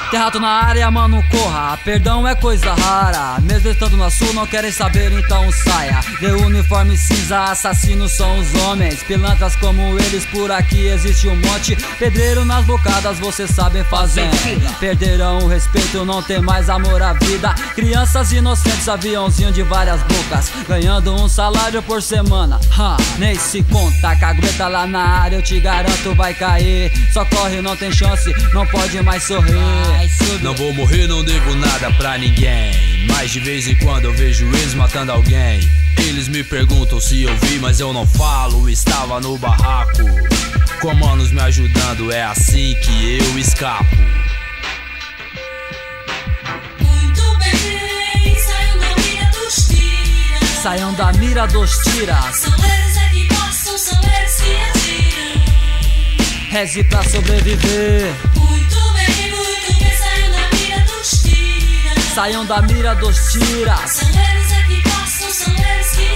Tem rato na área, mano, corra. Perdão é coisa rara. Mesmo estando no sul, não querem saber, então saia. De uniforme cinza, assassinos são os homens. Pilantras como eles, por aqui existe um monte. Pedreiro nas bocadas, vocês sabem fazer. Perderão o respeito, não tem mais amor à vida. Crianças inocentes, aviãozinho de várias bocas, ganhando um salário por semana. Nem se conta, cagueta lá na área, eu te garanto vai cair. Só corre, não tem chance, não pode mais sorrir. Não vou morrer, não devo nada pra ninguém, mas de vez em quando eu vejo eles matando alguém. Eles me perguntam se eu vi, mas eu não falo. Estava no barraco, com manos me ajudando, é assim que eu escapo. Muito bem, saiam da mira dos tiras. Saiam da mira dos tiras. São eles é que passam, são eles que atiram. Reze pra sobreviver. Muito bem, saiam da mira dos tiras. Saiam da mira dos tiras. São eles é que passam, são eles que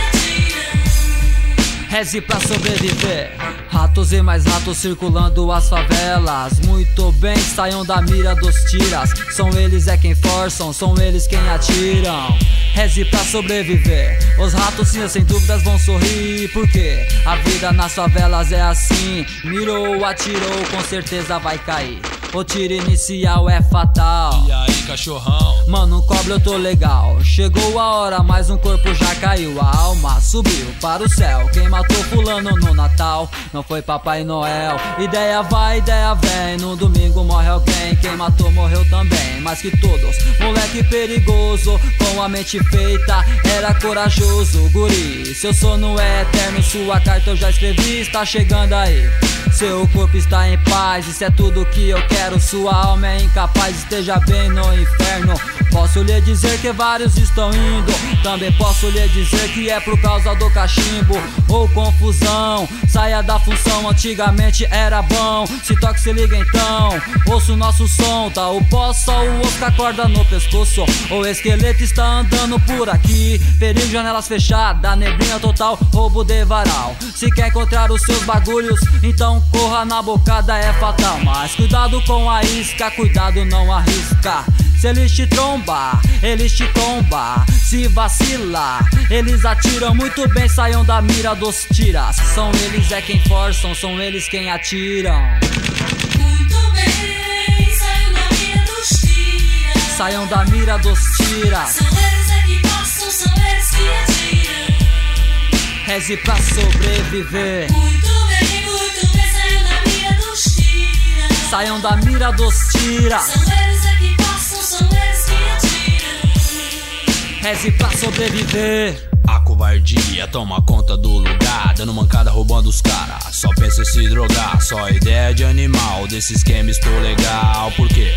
atiram. Reze pra sobreviver. Ratos e mais ratos circulando as favelas. Muito bem, saiam da mira dos tiras. São eles é quem forçam, são eles quem atiram. Reze pra sobreviver. Os ratos sim, sem dúvidas vão sorrir, porque a vida nas favelas é assim. Mirou, atirou, com certeza vai cair. O tiro inicial é fatal. E aí, cachorrão? Mano, cobra, eu tô legal. Chegou a hora, mas um corpo já caiu. A alma subiu para o céu. Quem matou fulano no Natal não foi Papai Noel. Ideia vai, ideia vem. No domingo morre alguém. Quem matou morreu também, mais que todos. Moleque perigoso, com a mente feita, era corajoso. Guri, seu sono é eterno. Sua carta eu já escrevi, está chegando aí. Seu corpo está em paz, isso é tudo que eu quero. Sua alma é incapaz, esteja bem no inferno. Posso lhe dizer que vários estão indo. Também posso lhe dizer que é por causa do cachimbo ou confusão. Saia da função, antigamente era bom. Se toque, se liga então, ouça o nosso som. Tá o pó, só o osso com a corda no pescoço. O esqueleto está andando por aqui. Perigo, janelas fechadas, neblina total, roubo de varal. Se quer encontrar os seus bagulhos, então corra, na bocada é fatal. Mas cuidado com a isca, cuidado não arrisca. Se eles te trombar, eles te tombam. Se vacilar, eles atiram. Muito bem, saiam da mira dos tiras. São eles é quem forçam, são eles quem atiram. Muito bem, saiam da mira dos tiras. Saiam da mira dos tiras. São eles é que passam, são eles que atiram. Reze pra sobreviver. Muito bem, saiam da mira dos tiras. Saiam da mira dos tiras. São eles é que passam, são eles que atiram. Reze pra sobreviver. A covardia toma conta do lugar, dando mancada, roubando os caras. Só pensa em se drogar, só ideia de animal. Desse esquema estou legal, por quê?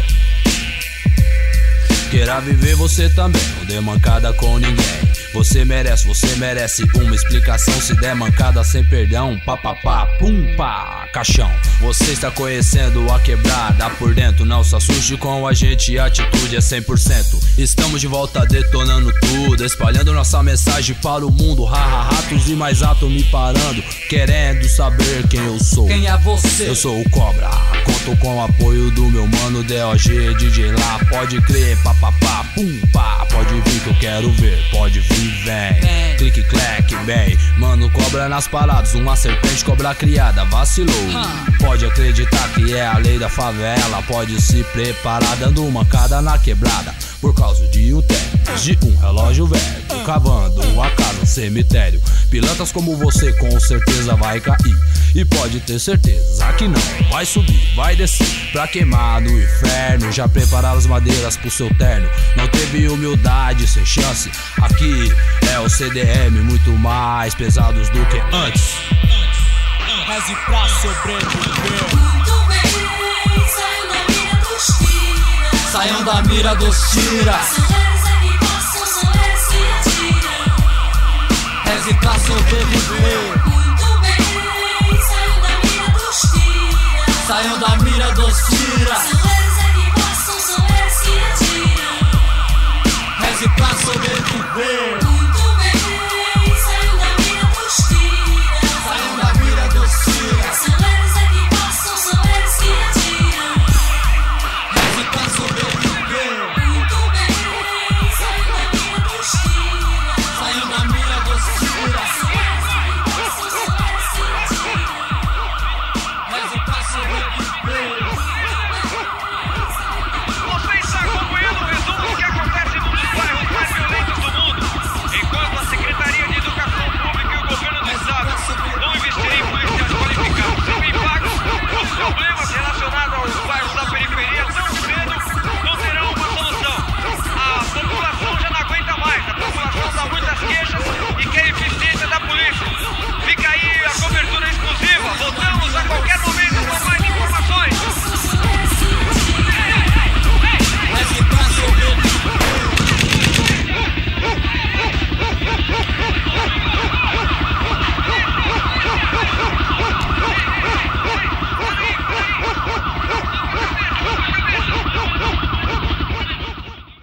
Queira viver você também, não dê mancada com ninguém. Você merece uma explicação. Se der mancada sem perdão, papapá, pum pá, caixão. Você está conhecendo a quebrada por dentro. Não se assuste com a gente, a atitude é 100%. Estamos de volta detonando tudo, espalhando nossa mensagem para o mundo. Ratos e mais rato me parando, querendo saber quem eu sou. Quem é você? Eu sou o Cobra, conto com o apoio do meu mano DOG, DJ lá, pode crer, papapá, pum pá. Pode vir que eu quero ver, pode vir, vem. Clique, clack, bem. Mano, cobra nas paradas, uma serpente cobra criada, vacilou. Pode acreditar que é a lei da favela. Pode se preparar dando uma mancada na quebrada, por causa de um tênis, de um relógio velho, cavando uma casa no cemitério. Pilantras como você com certeza vai cair, e pode ter certeza que não vai subir, vai descer pra queimar no inferno. Já prepararam as madeiras pro seu terno. Não teve humildade, sem chance. Aqui é o CDM, muito mais pesados do que antes. Reze pra sobreviver. Muito bem, saiam da mira dos tiras. Saiam da mira dos tiras. São eles é que passam, são eles que atiram. Reze pra sobreviver. Muito bem, saiam da mira dos tiras. Saiam da mira dos tiras.